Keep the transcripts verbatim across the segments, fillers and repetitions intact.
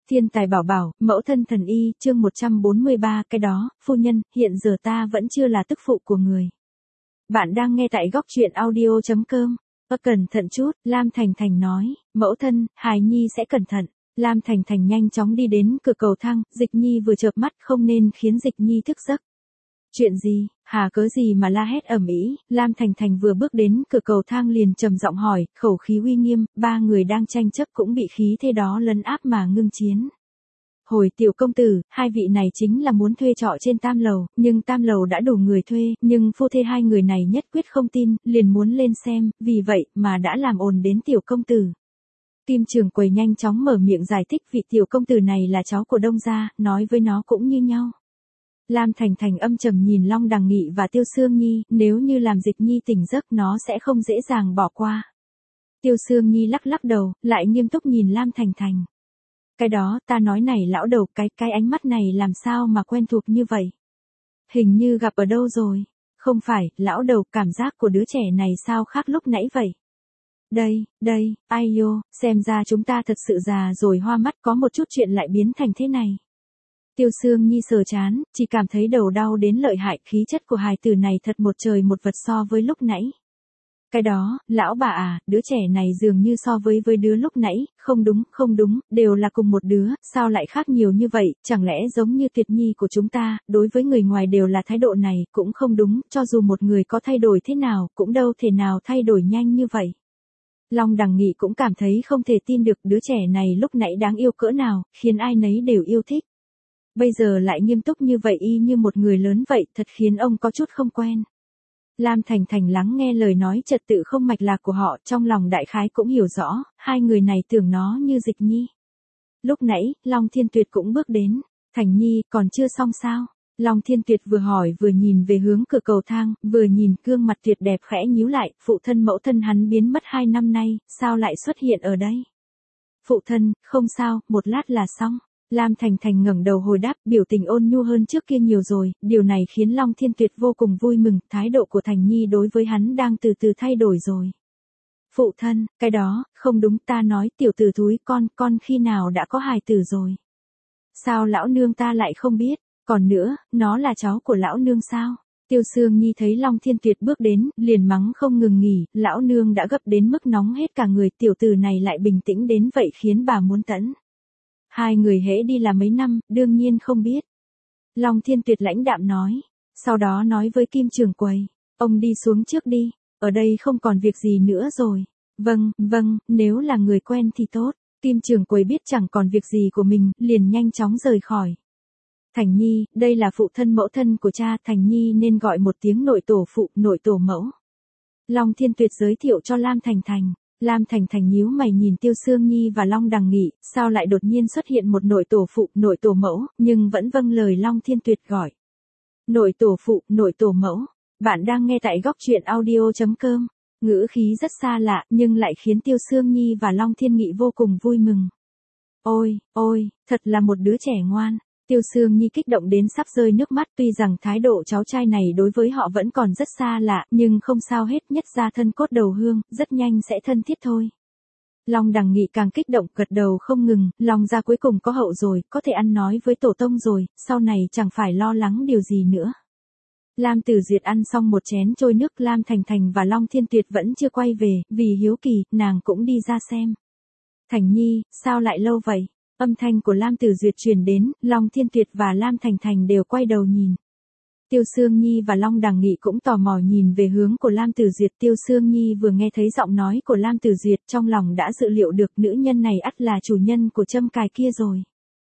Thiên tài bảo bảo, mẫu thân thần y, chương một trăm bốn mươi ba, cái đó, phu nhân, hiện giờ ta vẫn chưa là tức phụ của người. Bạn đang nghe tại góc truyện audio chấm com. Ơ cẩn thận chút, Lam Thành Thành nói, mẫu thân, hài nhi sẽ cẩn thận. Lam Thành Thành nhanh chóng đi đến cửa cầu thang, Dịch Nhi vừa chợp mắt không nên khiến Dịch Nhi thức giấc. Chuyện gì, hà cớ gì mà la hét ầm ĩ? Lam Thành Thành vừa bước đến cửa cầu thang liền trầm giọng hỏi, khẩu khí uy nghiêm, ba người đang tranh chấp cũng bị khí thế đó lấn áp mà ngưng chiến. Hồi tiểu công tử, hai vị này chính là muốn thuê trọ trên tam lầu, nhưng tam lầu đã đủ người thuê, nhưng phu thê hai người này nhất quyết không tin, liền muốn lên xem, vì vậy mà đã làm ồn đến tiểu công tử. Kim Trường Quầy nhanh chóng mở miệng giải thích vị tiểu công tử này là cháu của Đông gia, nói với nó cũng như nhau. Lam Thành Thành âm trầm nhìn Long Đằng Nghị và Tiêu Sương Nhi, nếu như làm Dịch Nhi tỉnh giấc nó sẽ không dễ dàng bỏ qua. Tiêu Sương Nhi lắc lắc đầu, lại nghiêm túc nhìn Lam Thành Thành. Cái đó, ta nói này lão đầu, cái cái ánh mắt này làm sao mà quen thuộc như vậy? Hình như gặp ở đâu rồi? Không phải, lão đầu, cảm giác của đứa trẻ này sao khác lúc nãy vậy? Đây, đây, ai yo, xem ra chúng ta thật sự già rồi hoa mắt, có một chút chuyện lại biến thành thế này. Tiêu Sương Nhi sờ chán, chỉ cảm thấy đầu đau đến lợi hại, khí chất của hài tử này thật một trời một vật so với lúc nãy. Cái đó, lão bà à, đứa trẻ này dường như so với với đứa lúc nãy, không đúng, không đúng, đều là cùng một đứa, sao lại khác nhiều như vậy, chẳng lẽ giống như Tuyệt Nhi của chúng ta, đối với người ngoài đều là thái độ này, cũng không đúng, cho dù một người có thay đổi thế nào, cũng đâu thể nào thay đổi nhanh như vậy. Long Đằng Nghị cũng cảm thấy không thể tin được đứa trẻ này lúc nãy đáng yêu cỡ nào, khiến ai nấy đều yêu thích. Bây giờ lại nghiêm túc như vậy y như một người lớn vậy, thật khiến ông có chút không quen. Lam Thành Thành lắng nghe lời nói trật tự không mạch lạc của họ, trong lòng đại khái cũng hiểu rõ, hai người này tưởng nó như Dịch Nhi. Lúc nãy, Long Thiên Tuyệt cũng bước đến, Thành Nhi, còn chưa xong sao? Long Thiên Tuyệt vừa hỏi vừa nhìn về hướng cửa cầu thang, vừa nhìn gương mặt tuyệt đẹp khẽ nhíu lại, phụ thân mẫu thân hắn biến mất hai năm nay, sao lại xuất hiện ở đây? Phụ thân, không sao, một lát là xong. Lam Thành Thành ngẩng đầu hồi đáp, biểu tình ôn nhu hơn trước kia nhiều rồi, điều này khiến Long Thiên Tuyệt vô cùng vui mừng, thái độ của Thành Nhi đối với hắn đang từ từ thay đổi rồi. Phụ thân, cái đó, không đúng, ta nói tiểu tử thúi con, con khi nào đã có hài tử rồi? Sao lão nương ta lại không biết, còn nữa, nó là cháu của lão nương sao? Tiêu Sương Nhi thấy Long Thiên Tuyệt bước đến, liền mắng không ngừng nghỉ, lão nương đã gấp đến mức nóng hết cả người, tiểu tử này lại bình tĩnh đến vậy khiến bà muốn tẫn. Hai người hễ đi là mấy năm, đương nhiên không biết. Long Thiên Tuyệt lãnh đạm nói. Sau đó nói với Kim Trường Quầy. Ông đi xuống trước đi, ở đây không còn việc gì nữa rồi. Vâng, vâng, nếu là người quen thì tốt. Kim Trường Quầy biết chẳng còn việc gì của mình, liền nhanh chóng rời khỏi. Thành Nhi, đây là phụ thân mẫu thân của cha, Thành Nhi nên gọi một tiếng nội tổ phụ, nội tổ mẫu. Long Thiên Tuyệt giới thiệu cho Lam Thành Thành. Lam Thành Thành nhíu mày nhìn Tiêu Sương Nhi và Long Đằng Nghị, sao lại đột nhiên xuất hiện một nội tổ phụ, nội tổ mẫu, nhưng vẫn vâng lời Long Thiên Tuyệt gọi. Nội tổ phụ, nội tổ mẫu, bạn đang nghe tại góc truyện audio chấm com, ngữ khí rất xa lạ nhưng lại khiến Tiêu Sương Nhi và Long Thiên Nghị vô cùng vui mừng. Ôi, ôi, thật là một đứa trẻ ngoan. Tiêu Sương Nhi kích động đến sắp rơi nước mắt, tuy rằng thái độ cháu trai này đối với họ vẫn còn rất xa lạ, nhưng không sao hết, nhất ra thân cốt đầu hương, rất nhanh sẽ thân thiết thôi. Long Đằng Nghị càng kích động, gật đầu không ngừng, Long gia cuối cùng có hậu rồi, có thể ăn nói với tổ tông rồi, sau này chẳng phải lo lắng điều gì nữa. Lam Tử Duyệt ăn xong một chén trôi nước, Lam Thành Thành và Long Thiên Tuyệt vẫn chưa quay về, vì hiếu kỳ, nàng cũng đi ra xem. Thành Nhi, sao lại lâu vậy? Âm thanh của Lam Tử Duyệt truyền đến, Long Thiên Tuyệt và Lam Thành Thành đều quay đầu nhìn. Tiêu Sương Nhi và Long Đằng Nghị cũng tò mò nhìn về hướng của Lam Tử Duyệt. Tiêu Sương Nhi vừa nghe thấy giọng nói của Lam Tử Duyệt, trong lòng đã dự liệu được nữ nhân này ắt là chủ nhân của châm cài kia rồi.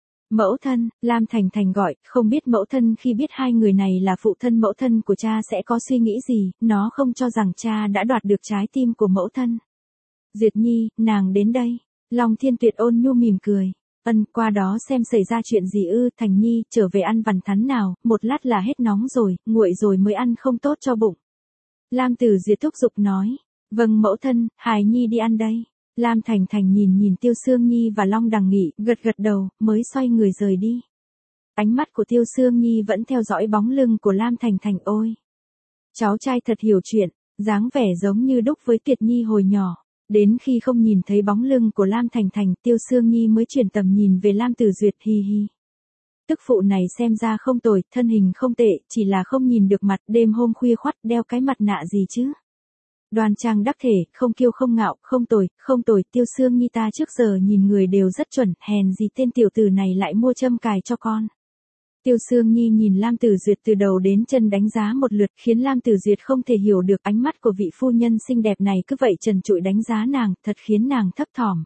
Mẫu thân, Lam Thành Thành gọi, không biết mẫu thân khi biết hai người này là phụ thân mẫu thân của cha sẽ có suy nghĩ gì, nó không cho rằng cha đã đoạt được trái tim của mẫu thân. Duyệt Nhi, nàng đến đây. Long Thiên Tuyệt ôn nhu mỉm cười. Ân, qua đó xem xảy ra chuyện gì ư? Thành Nhi, trở về ăn vằn thắn nào, một lát là hết nóng rồi, nguội rồi mới ăn không tốt cho bụng. Lam Tử Duyệt thúc giục nói. Vâng mẫu thân, hài nhi đi ăn đây. Lam Thành Thành nhìn nhìn Tiêu Sương Nhi và Long Đằng Nghị, gật gật đầu, mới xoay người rời đi. Ánh mắt của Tiêu Sương Nhi vẫn theo dõi bóng lưng của Lam Thành Thành. Ôi! Cháu trai thật hiểu chuyện, dáng vẻ giống như đúc với Tuyệt Nhi hồi nhỏ. Đến khi không nhìn thấy bóng lưng của Lam Thành Thành, Tiêu Sương Nhi mới chuyển tầm nhìn về Lam Tử Duyệt, hi hi. Tức phụ này xem ra không tồi, thân hình không tệ, chỉ là không nhìn được mặt, đêm hôm khuya khoắt đeo cái mặt nạ gì chứ. Đoan trang đắc thể, không kiêu không ngạo, không tồi, không tồi, Tiêu Sương Nhi ta trước giờ nhìn người đều rất chuẩn, hèn gì tên tiểu tử này lại mua châm cài cho con. Tiêu Sương Nhi nhìn Lam Tử Duyệt từ đầu đến chân đánh giá một lượt, khiến Lam Tử Duyệt không thể hiểu được ánh mắt của vị phu nhân xinh đẹp này cứ vậy trần trụi đánh giá nàng, thật khiến nàng thấp thỏm.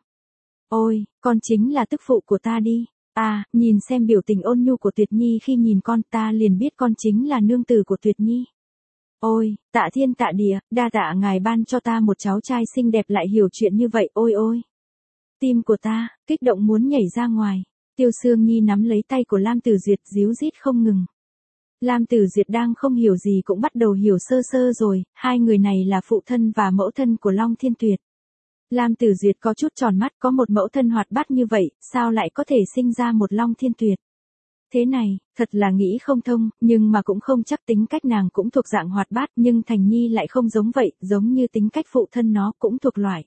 Ôi, con chính là tức phụ của ta đi. À, nhìn xem biểu tình ôn nhu của Tuyệt Nhi khi nhìn con, ta liền biết con chính là nương tử của Tuyệt Nhi. Ôi, tạ thiên tạ địa, đa tạ ngài ban cho ta một cháu trai xinh đẹp lại hiểu chuyện như vậy, ôi ôi. Tim của ta, kích động muốn nhảy ra ngoài. Tiêu Sương Nhi nắm lấy tay của Lam Tử Duyệt díu dít không ngừng. Lam Tử Duyệt đang không hiểu gì cũng bắt đầu hiểu sơ sơ rồi, hai người này là phụ thân và mẫu thân của Long Thiên Tuyệt. Lam Tử Duyệt có chút tròn mắt, có một mẫu thân hoạt bát như vậy, sao lại có thể sinh ra một Long Thiên Tuyệt? Thế này, thật là nghĩ không thông, nhưng mà cũng không chắc, tính cách nàng cũng thuộc dạng hoạt bát, nhưng Thành Nhi lại không giống vậy, giống như tính cách phụ thân nó cũng thuộc loại.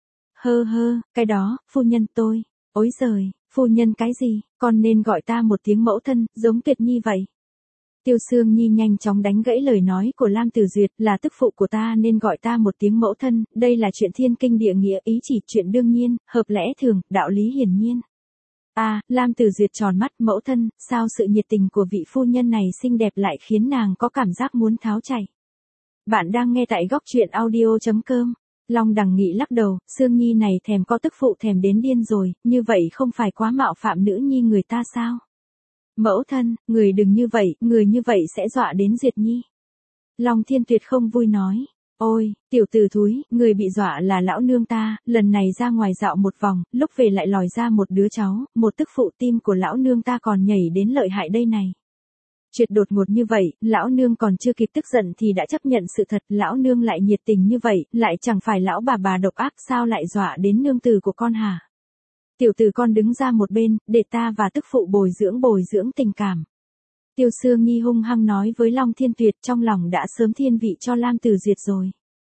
Hơ hơ, cái đó, phu nhân tôi. Ối giời, phu nhân cái gì, con nên gọi ta một tiếng mẫu thân, giống Tuyệt Nhi vậy. Tiêu Sương Nhi nhanh chóng đánh gãy lời nói của Lam Tử Duyệt, là tức phụ của ta nên gọi ta một tiếng mẫu thân, đây là chuyện thiên kinh địa nghĩa, ý chỉ chuyện đương nhiên, hợp lẽ thường, đạo lý hiển nhiên. À, Lam Tử Duyệt tròn mắt, mẫu thân, sao sự nhiệt tình của vị phu nhân này xinh đẹp lại khiến nàng có cảm giác muốn tháo chạy. Bạn đang nghe tại góc truyện audio chấm com. Long Đằng Nghị lắc đầu, Sương Nhi này thèm có tức phụ thèm đến điên rồi, như vậy không phải quá mạo phạm nữ nhi người ta sao? Mẫu thân, người đừng như vậy, người như vậy sẽ dọa đến Duyệt Nhi. Long Thiên Tuyệt không vui nói, ôi, tiểu tử thúi, người bị dọa là lão nương ta, lần này ra ngoài dạo một vòng, lúc về lại lòi ra một đứa cháu, một tức phụ, tim của lão nương ta còn nhảy đến lợi hại đây này. Chuyện đột ngột như vậy, lão nương còn chưa kịp tức giận thì đã chấp nhận sự thật, lão nương lại nhiệt tình như vậy, lại chẳng phải lão bà bà độc ác, sao lại dọa đến nương tử của con hả? Tiểu tử con đứng ra một bên, để ta và tức phụ bồi dưỡng bồi dưỡng tình cảm. Tiêu Sương Nhi hung hăng nói với Long Thiên Tuyệt, trong lòng đã sớm thiên vị cho Lam Tử Duyệt rồi.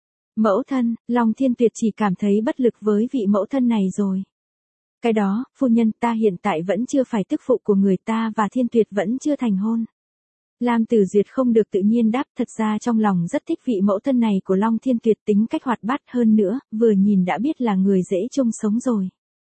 Mẫu thân, Long Thiên Tuyệt chỉ cảm thấy bất lực với vị mẫu thân này rồi. Cái đó, phu nhân, ta hiện tại vẫn chưa phải tức phụ của người, ta và Thiên Tuyệt vẫn chưa thành hôn. Lam Tử Duyệt không được tự nhiên đáp, thật ra trong lòng rất thích vị mẫu thân này của Long Thiên Tuyệt, tính cách hoạt bát hơn nữa, vừa nhìn đã biết là người dễ chung sống rồi.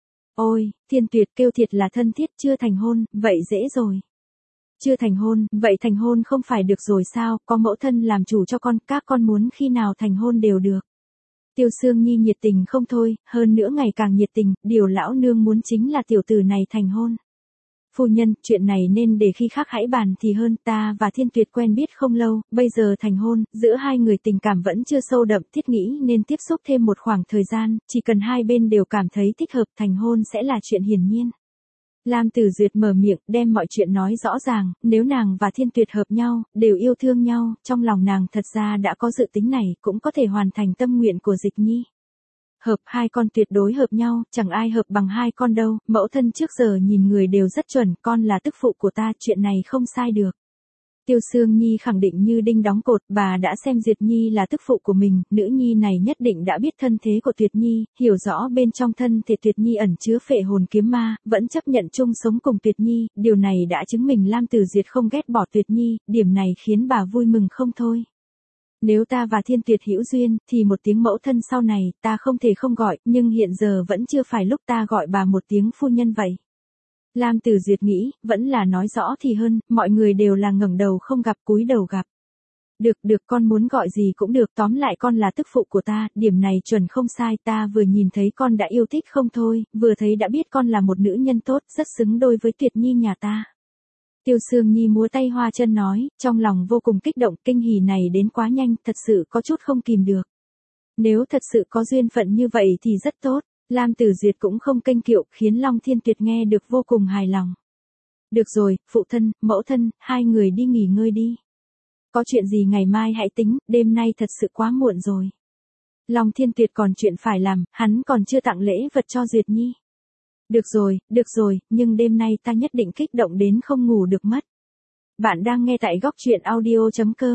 Ôi, Thiên Tuyệt kêu thiệt là thân thiết, chưa thành hôn, vậy dễ rồi. Chưa thành hôn, vậy thành hôn không phải được rồi sao, có mẫu thân làm chủ cho con, các con muốn khi nào thành hôn đều được. Tiêu Sương Nhi nhiệt tình không thôi, hơn nữa ngày càng nhiệt tình, điều lão nương muốn chính là tiểu tử này thành hôn. Phu nhân, chuyện này nên để khi khác hãy bàn thì hơn, ta và Thiên Tuyệt quen biết không lâu, bây giờ thành hôn, giữa hai người tình cảm vẫn chưa sâu đậm, thiết nghĩ nên tiếp xúc thêm một khoảng thời gian, chỉ cần hai bên đều cảm thấy thích hợp, thành hôn sẽ là chuyện hiển nhiên. Lam Tử Duyệt mở miệng, đem mọi chuyện nói rõ ràng, nếu nàng và Thiên Tuyệt hợp nhau, đều yêu thương nhau, trong lòng nàng thật ra đã có dự tính này, cũng có thể hoàn thành tâm nguyện của Dịch Nhi. Hợp, hai con tuyệt đối hợp nhau, chẳng ai hợp bằng hai con đâu, mẫu thân trước giờ nhìn người đều rất chuẩn, con là tức phụ của ta, chuyện này không sai được. Tiêu Sương Nhi khẳng định như đinh đóng cột, bà đã xem Duyệt Nhi là tức phụ của mình, nữ nhi này nhất định đã biết thân thế của Tuyệt Nhi, hiểu rõ bên trong thân thể Tuyệt Nhi ẩn chứa phệ hồn kiếm ma, vẫn chấp nhận chung sống cùng Tuyệt Nhi, điều này đã chứng minh Lam Tử Duyệt không ghét bỏ Tuyệt Nhi, điểm này khiến bà vui mừng không thôi. Nếu ta và Thiên Tuyệt hữu duyên, thì một tiếng mẫu thân sau này, ta không thể không gọi, nhưng hiện giờ vẫn chưa phải lúc ta gọi bà một tiếng phu nhân vậy. Lam Tử Duyệt nghĩ, vẫn là nói rõ thì hơn, mọi người đều là ngẩng đầu không gặp cúi đầu gặp. Được, được, con muốn gọi gì cũng được, tóm lại con là tức phụ của ta, điểm này chuẩn không sai, ta vừa nhìn thấy con đã yêu thích không thôi, vừa thấy đã biết con là một nữ nhân tốt, rất xứng đôi với Tuyệt Nhi nhà ta. Tiêu Sương Nhi múa tay hoa chân nói, trong lòng vô cùng kích động, kinh hỉ này đến quá nhanh, thật sự có chút không kìm được. Nếu thật sự có duyên phận như vậy thì rất tốt. Lam Tử Duyệt cũng không kênh kiệu, khiến Long Thiên Tuyệt nghe được vô cùng hài lòng. Được rồi, phụ thân, mẫu thân, hai người đi nghỉ ngơi đi. Có chuyện gì ngày mai hãy tính, đêm nay thật sự quá muộn rồi. Long Thiên Tuyệt còn chuyện phải làm, hắn còn chưa tặng lễ vật cho Duyệt Nhi. Được rồi, được rồi, nhưng đêm nay ta nhất định kích động đến không ngủ được mất. Bạn đang nghe tại góc truyện audio chấm com.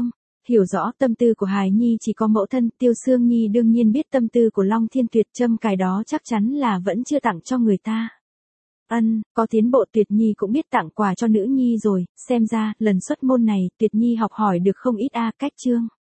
Hiểu rõ tâm tư của hài nhi chỉ có mẫu thân, Tiêu Sương Nhi đương nhiên biết tâm tư của Long Thiên Tuyệt, châm cài đó chắc chắn là vẫn chưa tặng cho người ta. Ân, có tiến bộ, Tuyệt Nhi cũng biết tặng quà cho nữ nhi rồi, xem ra, lần xuất môn này, Tuyệt Nhi học hỏi được không ít a. Cách chương